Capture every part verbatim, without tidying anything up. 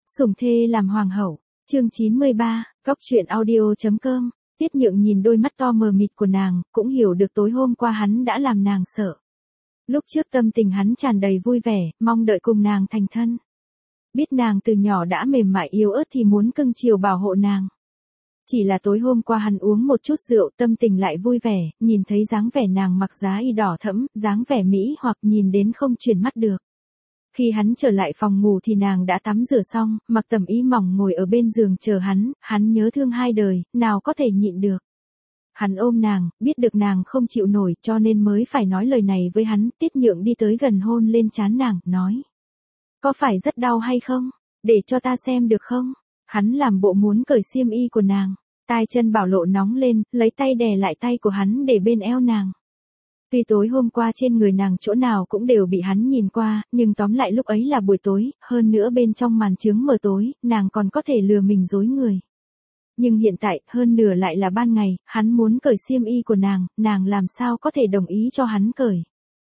Sủng thê làm hoàng hậu, chương chín mươi ba, Cóc truyện audio.com. Tiết Nhượng nhìn đôi mắt to mờ mịt của nàng, cũng hiểu được tối hôm qua hắn đã làm nàng sợ. Lúc trước tâm tình hắn tràn đầy vui vẻ, mong đợi cùng nàng thành thân. Biết nàng từ nhỏ đã mềm mại yếu ớt thì muốn cưng chiều bảo hộ nàng. Chỉ là tối hôm qua hắn uống một chút rượu, tâm tình lại vui vẻ, nhìn thấy dáng vẻ nàng mặc giá y đỏ thẫm, dáng vẻ mỹ hoặc nhìn đến không chuyển mắt được. Khi hắn trở lại phòng ngủ thì nàng đã tắm rửa xong, mặc tầm y mỏng ngồi ở bên giường chờ hắn, hắn nhớ thương hai đời, nào có thể nhịn được. Hắn ôm nàng, biết được nàng không chịu nổi cho nên mới phải nói lời này với hắn. Tiết Nhượng đi tới gần hôn lên trán nàng, nói. Có phải rất đau hay không? Để cho ta xem được không? Hắn làm bộ muốn cởi xiêm y của nàng. Tai chân Bảo Lộ nóng lên, lấy tay đè lại tay của hắn để bên eo nàng. Tuy tối hôm qua trên người nàng chỗ nào cũng đều bị hắn nhìn qua, nhưng tóm lại lúc ấy là buổi tối, hơn nữa bên trong màn trướng mờ tối, nàng còn có thể lừa mình dối người. Nhưng hiện tại, hơn nửa lại là ban ngày, hắn muốn cởi xiêm y của nàng, nàng làm sao có thể đồng ý cho hắn cởi.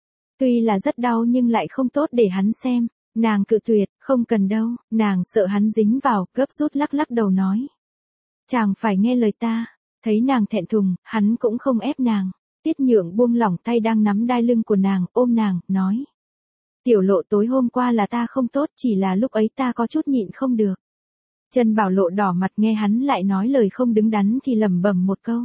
Tuy là rất đau nhưng lại không tốt để hắn xem, nàng cự tuyệt, không cần đâu, nàng sợ hắn dính vào, gấp rút lắc lắc đầu nói. Chàng phải nghe lời ta, thấy nàng thẹn thùng, hắn cũng không ép nàng. Tiết Nhượng buông lỏng tay đang nắm đai lưng của nàng, ôm nàng, nói. Tiểu Lộ, tối hôm qua là ta không tốt, chỉ là lúc ấy ta có chút nhịn không được. Trần Bảo Lộ đỏ mặt nghe hắn lại nói lời không đứng đắn thì lẩm bẩm một câu.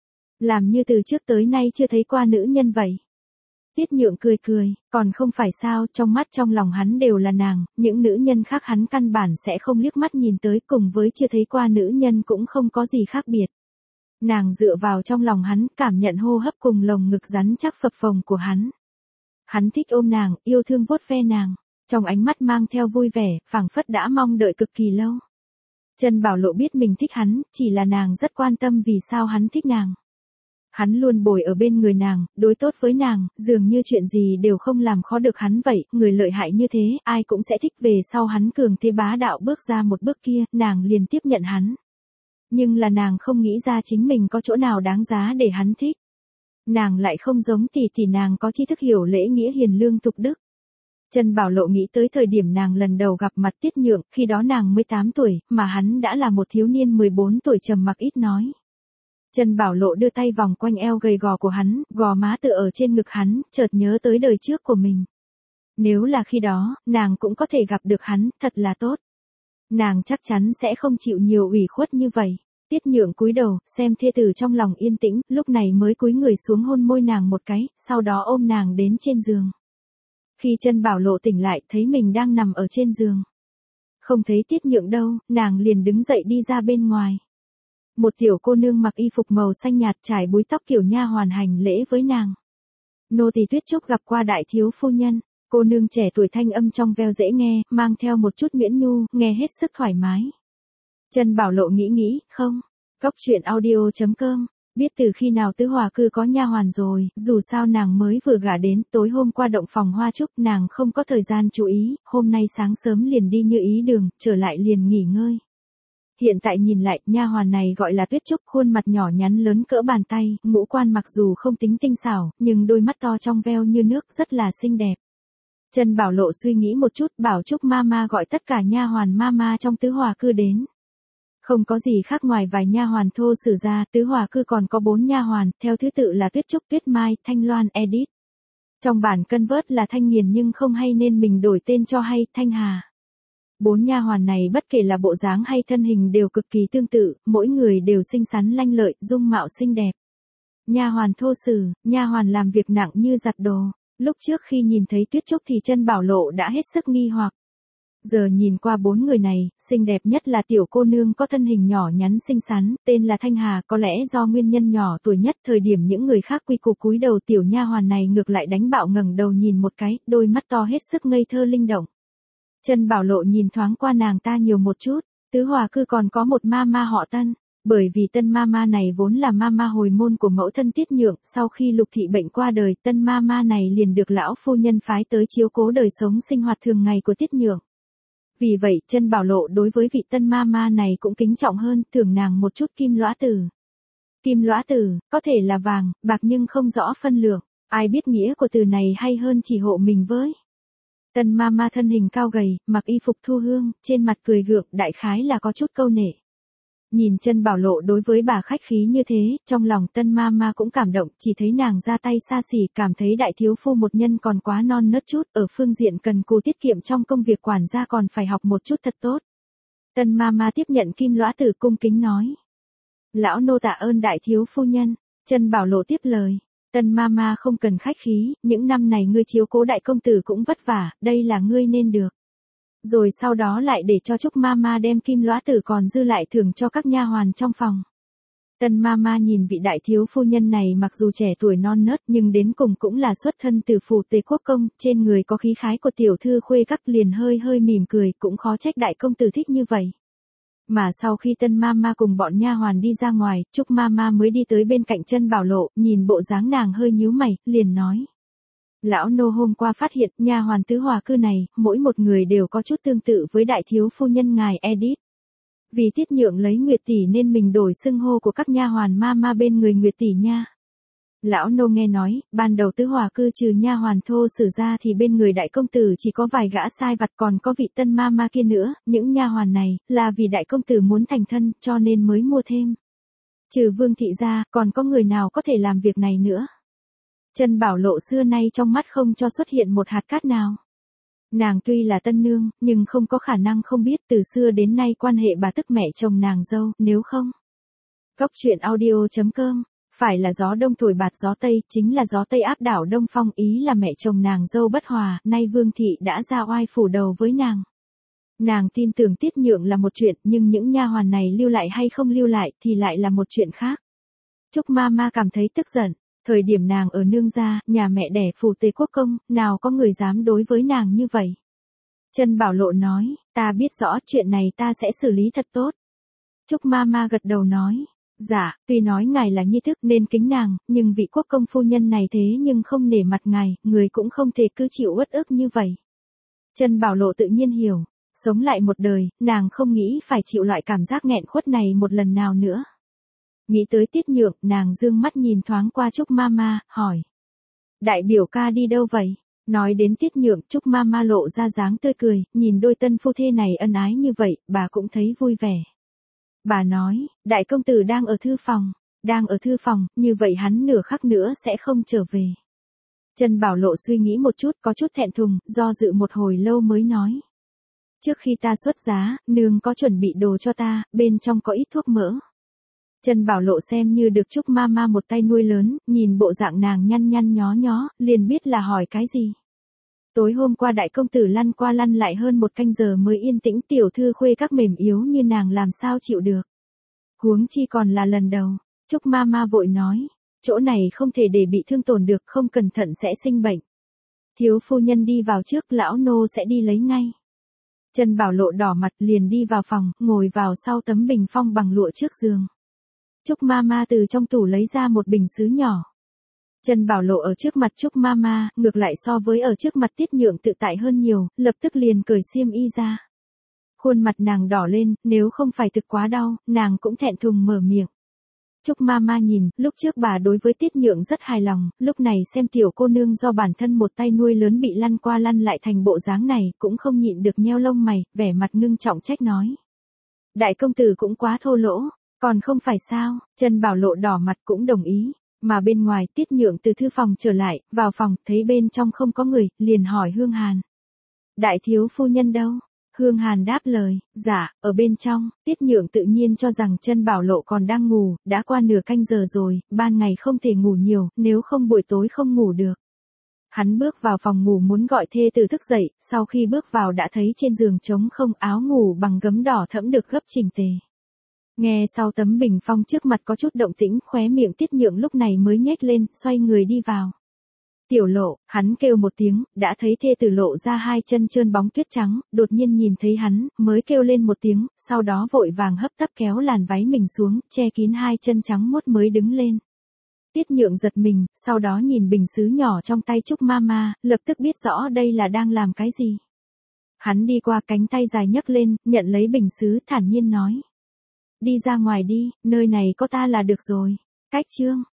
Làm như từ trước tới nay chưa thấy qua nữ nhân vậy. Tiết Nhượng cười cười, còn không phải sao, trong mắt trong lòng hắn đều là nàng, những nữ nhân khác hắn căn bản sẽ không liếc mắt nhìn tới, cùng với chưa thấy qua nữ nhân cũng không có gì khác biệt. Nàng dựa vào trong lòng hắn, cảm nhận hô hấp cùng lồng ngực rắn chắc phập phồng của hắn. Hắn thích ôm nàng, yêu thương vuốt ve nàng, trong ánh mắt mang theo vui vẻ, phảng phất đã mong đợi cực kỳ lâu. Trần Bảo Lộ biết mình thích hắn, chỉ là nàng rất quan tâm vì sao hắn thích nàng. Hắn luôn bồi ở bên người nàng, đối tốt với nàng, dường như chuyện gì đều không làm khó được hắn vậy, người lợi hại như thế, ai cũng sẽ thích. Về sau hắn cường thế bá đạo bước ra một bước kia, nàng liền tiếp nhận hắn. Nhưng là nàng không nghĩ ra chính mình có chỗ nào đáng giá để hắn thích. Nàng lại không giống tỷ tỷ nàng có tri thức hiểu lễ nghĩa hiền lương tục đức. Trần Bảo Lộ nghĩ tới thời điểm nàng lần đầu gặp mặt Tiết Nhượng, khi đó nàng mười tám tuổi, mà hắn đã là một thiếu niên mười bốn tuổi trầm mặc ít nói. Trần Bảo Lộ đưa tay vòng quanh eo gầy gò của hắn, gò má tựa ở trên ngực hắn, chợt nhớ tới đời trước của mình. Nếu là khi đó, nàng cũng có thể gặp được hắn, thật là tốt. Nàng chắc chắn sẽ không chịu nhiều ủy khuất như vậy. Tiết Nhượng cúi đầu, xem thê tử trong lòng yên tĩnh, lúc này mới cúi người xuống hôn môi nàng một cái, sau đó ôm nàng đến trên giường. Khi Trần Bảo Lộ tỉnh lại, thấy mình đang nằm ở trên giường. Không thấy Tiết Nhượng đâu, nàng liền đứng dậy đi ra bên ngoài. Một tiểu cô nương mặc y phục màu xanh nhạt trải búi tóc kiểu nha hoàn hành lễ với nàng. Nô tỳ Tuyết Trúc gặp qua đại thiếu phu nhân. Cô nương trẻ tuổi thanh âm trong veo dễ nghe, mang theo một chút nhuyễn nhu, nghe hết sức thoải mái. Trần Bảo Lộ nghĩ nghĩ, không. Cóc truyện audio.com. Biết từ khi nào Tứ Hòa Cư có nha hoàn rồi, dù sao nàng mới vừa gả đến, tối hôm qua động phòng hoa trúc nàng không có thời gian chú ý, hôm nay sáng sớm liền đi như ý đường, trở lại liền nghỉ ngơi. Hiện tại nhìn lại, nha hoàn này gọi là Tuyết Trúc, khuôn mặt nhỏ nhắn lớn cỡ bàn tay, ngũ quan mặc dù không tính tinh xảo, nhưng đôi mắt to trong veo như nước rất là xinh đẹp. Trần Bảo Lộ suy nghĩ một chút, bảo Trúc Mama gọi tất cả nha hoàn Mama trong Tứ Hòa Cư đến. Không có gì khác ngoài vài nha hoàn thô sử ra, Tứ Hòa Cư còn có bốn nha hoàn, theo thứ tự là Tuyết Trúc, Tuyết Mai, Thanh Loan, Edith. Trong bản cân vớt là Thanh Nghiền nhưng không hay nên mình đổi tên cho hay, Thanh Hà. Bốn nha hoàn này bất kể là bộ dáng hay thân hình đều cực kỳ tương tự, mỗi người đều xinh xắn lanh lợi, dung mạo xinh đẹp. Nha hoàn thô sử, nha hoàn làm việc nặng như giặt đồ. Lúc trước khi nhìn thấy Tuyết Trúc thì Trần Bảo Lộ đã hết sức nghi hoặc. Giờ nhìn qua bốn người này, xinh đẹp nhất là tiểu cô nương có thân hình nhỏ nhắn xinh xắn, tên là Thanh Hà, có lẽ do nguyên nhân nhỏ tuổi nhất, thời điểm những người khác quy củ cúi đầu, tiểu nha hoàn này ngược lại đánh bạo ngẩng đầu nhìn một cái, đôi mắt to hết sức ngây thơ linh động. Trần Bảo Lộ nhìn thoáng qua nàng ta nhiều một chút, Tứ Hòa Cư còn có một Mama họ Tân. Bởi vì Tân Mama này vốn là Mama hồi môn của mẫu thân Tiết Nhượng, sau khi Lục thị bệnh qua đời, Tân Mama này liền được lão phu nhân phái tới chiếu cố đời sống sinh hoạt thường ngày của Tiết Nhượng. Vì vậy, Trần Bảo Lộ đối với vị Tân Mama này cũng kính trọng hơn, thưởng nàng một chút kim lõa tử. Kim lõa tử, có thể là vàng, bạc nhưng không rõ phân lượng, ai biết nghĩa của từ này hay hơn chỉ hộ mình với. Tân Mama thân hình cao gầy, mặc y phục thu hương, trên mặt cười gượng, đại khái là có chút câu nệ. Nhìn Trân Bảo Lộ đối với bà khách khí như thế, trong lòng Tân Mama cũng cảm động, chỉ thấy nàng ra tay xa xỉ, cảm thấy đại thiếu phu một nhân còn quá non nớt chút, ở phương diện cần cù tiết kiệm trong công việc quản gia còn phải học một chút thật tốt. Tân Mama tiếp nhận kim lõa tử cung kính nói. Lão nô tạ ơn đại thiếu phu nhân. Trân Bảo Lộ tiếp lời. Tân Mama không cần khách khí, những năm này ngươi chiếu cố đại công tử cũng vất vả, đây là ngươi nên được. Rồi sau đó lại để cho Trúc Mama đem kim lõa tử còn dư lại thưởng cho các nha hoàn trong phòng. Tân Mama nhìn vị đại thiếu phu nhân này mặc dù trẻ tuổi non nớt nhưng đến cùng cũng là xuất thân từ phủ Tề Quốc công, trên người có khí khái của tiểu thư khuê các, liền hơi hơi mỉm cười, cũng khó trách đại công tử thích như vậy. Mà sau khi Tân Mama cùng bọn nha hoàn đi ra ngoài, Trúc Mama mới đi tới bên cạnh Trân Bảo Lộ, nhìn bộ dáng nàng hơi nhíu mày, liền nói. Lão nô hôm qua phát hiện nha hoàn tứ hòa cư này, mỗi một người đều có chút tương tự với đại thiếu phu nhân ngài Edith. Vì Tiết Nhượng lấy Nguyệt tỷ nên mình đổi xưng hô của các nha hoàn Mama bên người Nguyệt tỷ nha. Lão nô nghe nói, ban đầu tứ hòa cư trừ nha hoàn thô sử ra thì bên người đại công tử chỉ có vài gã sai vặt, còn có vị Tân Mama kia nữa, những nha hoàn này là vì đại công tử muốn thành thân cho nên mới mua thêm. Trừ Vương thị ra, còn có người nào có thể làm việc này nữa? Trân Bảo Lộ xưa nay trong mắt không cho xuất hiện một hạt cát nào. Nàng tuy là tân nương, nhưng không có khả năng không biết từ xưa đến nay quan hệ bà tức mẹ chồng nàng dâu, nếu không. Cốc truyện audio chấm com, phải là gió đông thổi bạt gió tây, chính là gió tây áp đảo đông phong, ý là mẹ chồng nàng dâu bất hòa, nay Vương thị đã ra oai phủ đầu với nàng. Nàng tin tưởng Tiết Nhượng là một chuyện, nhưng những nha hoàn này lưu lại hay không lưu lại thì lại là một chuyện khác. Trúc Mama cảm thấy tức giận. Thời điểm nàng ở nương gia, nhà mẹ đẻ phủ Tề Quốc công, nào có người dám đối với nàng như vậy. Trân Bảo Lộ nói, ta biết rõ chuyện này ta sẽ xử lý thật tốt. Trúc Mama gật đầu nói, dạ, tuy nói ngài là nhi thức nên kính nàng, nhưng vị quốc công phu nhân này thế nhưng không nể mặt ngài, người cũng không thể cứ chịu uất ức như vậy. Trân Bảo Lộ tự nhiên hiểu, sống lại một đời, nàng không nghĩ phải chịu loại cảm giác nghẹn khuất này một lần nào nữa. Nghĩ tới Tiết Nhượng, nàng dương mắt nhìn thoáng qua Trúc Mama, hỏi. Đại biểu ca đi đâu vậy? Nói đến Tiết Nhượng, Trúc Mama lộ ra dáng tươi cười, nhìn đôi tân phu thê này ân ái như vậy, bà cũng thấy vui vẻ. Bà nói, đại công tử đang ở thư phòng, đang ở thư phòng, như vậy hắn nửa khắc nữa sẽ không trở về. Trân Bảo Lộ suy nghĩ một chút, có chút thẹn thùng, do dự một hồi lâu mới nói. Trước khi ta xuất giá, nương có chuẩn bị đồ cho ta, bên trong có ít thuốc mỡ. Trân Bảo Lộ xem như được Trúc Mama một tay nuôi lớn, nhìn bộ dạng nàng nhăn nhăn nhó nhó, liền biết là hỏi cái gì. Tối hôm qua đại công tử lăn qua lăn lại hơn một canh giờ mới yên tĩnh, tiểu thư khuê các mềm yếu như nàng làm sao chịu được. Huống chi còn là lần đầu. Trúc Mama vội nói, chỗ này không thể để bị thương tổn được, không cẩn thận sẽ sinh bệnh. Thiếu phu nhân đi vào trước, lão nô sẽ đi lấy ngay. Trân Bảo Lộ đỏ mặt liền đi vào phòng, ngồi vào sau tấm bình phong bằng lụa trước giường. Trúc Mama từ trong tủ lấy ra một bình sứ nhỏ. Trân Bảo Lộ ở trước mặt Trúc Mama, ngược lại so với ở trước mặt Tiết Nhượng tự tại hơn nhiều, lập tức liền cởi xiêm y ra. Khuôn mặt nàng đỏ lên, nếu không phải thực quá đau, nàng cũng thẹn thùng mở miệng. Trúc Mama nhìn, lúc trước bà đối với Tiết Nhượng rất hài lòng, lúc này xem tiểu cô nương do bản thân một tay nuôi lớn bị lăn qua lăn lại thành bộ dáng này, cũng không nhịn được nheo lông mày, vẻ mặt ngưng trọng trách nói. Đại công tử cũng quá thô lỗ. Còn không phải sao, Trân Bảo Lộ đỏ mặt cũng đồng ý, mà bên ngoài Tiết Nhượng từ thư phòng trở lại, vào phòng, thấy bên trong không có người, liền hỏi Hương Hàn. Đại thiếu phu nhân đâu? Hương Hàn đáp lời, dạ, ở bên trong. Tiết Nhượng tự nhiên cho rằng Trân Bảo Lộ còn đang ngủ, đã qua nửa canh giờ rồi, ban ngày không thể ngủ nhiều, nếu không buổi tối không ngủ được. Hắn bước vào phòng ngủ muốn gọi thê tử thức dậy, sau khi bước vào đã thấy trên giường trống không, áo ngủ bằng gấm đỏ thẫm được gấp chỉnh tề. Nghe sau tấm bình phong trước mặt có chút động tĩnh, khóe miệng Tiết Nhượng lúc này mới nhếch lên, xoay người đi vào. Tiểu Lộ, hắn kêu một tiếng, đã thấy thê tử lộ ra hai chân trơn bóng tuyết trắng, đột nhiên nhìn thấy hắn, mới kêu lên một tiếng, sau đó vội vàng hấp tấp kéo làn váy mình xuống, che kín hai chân trắng muốt mới đứng lên. Tiết Nhượng giật mình, sau đó nhìn bình sứ nhỏ trong tay Trúc Mama, lập tức biết rõ đây là đang làm cái gì. Hắn đi qua, cánh tay dài nhấc lên, nhận lấy bình sứ, thản nhiên nói. Đi ra ngoài đi, nơi này có ta là được rồi. Cách chương.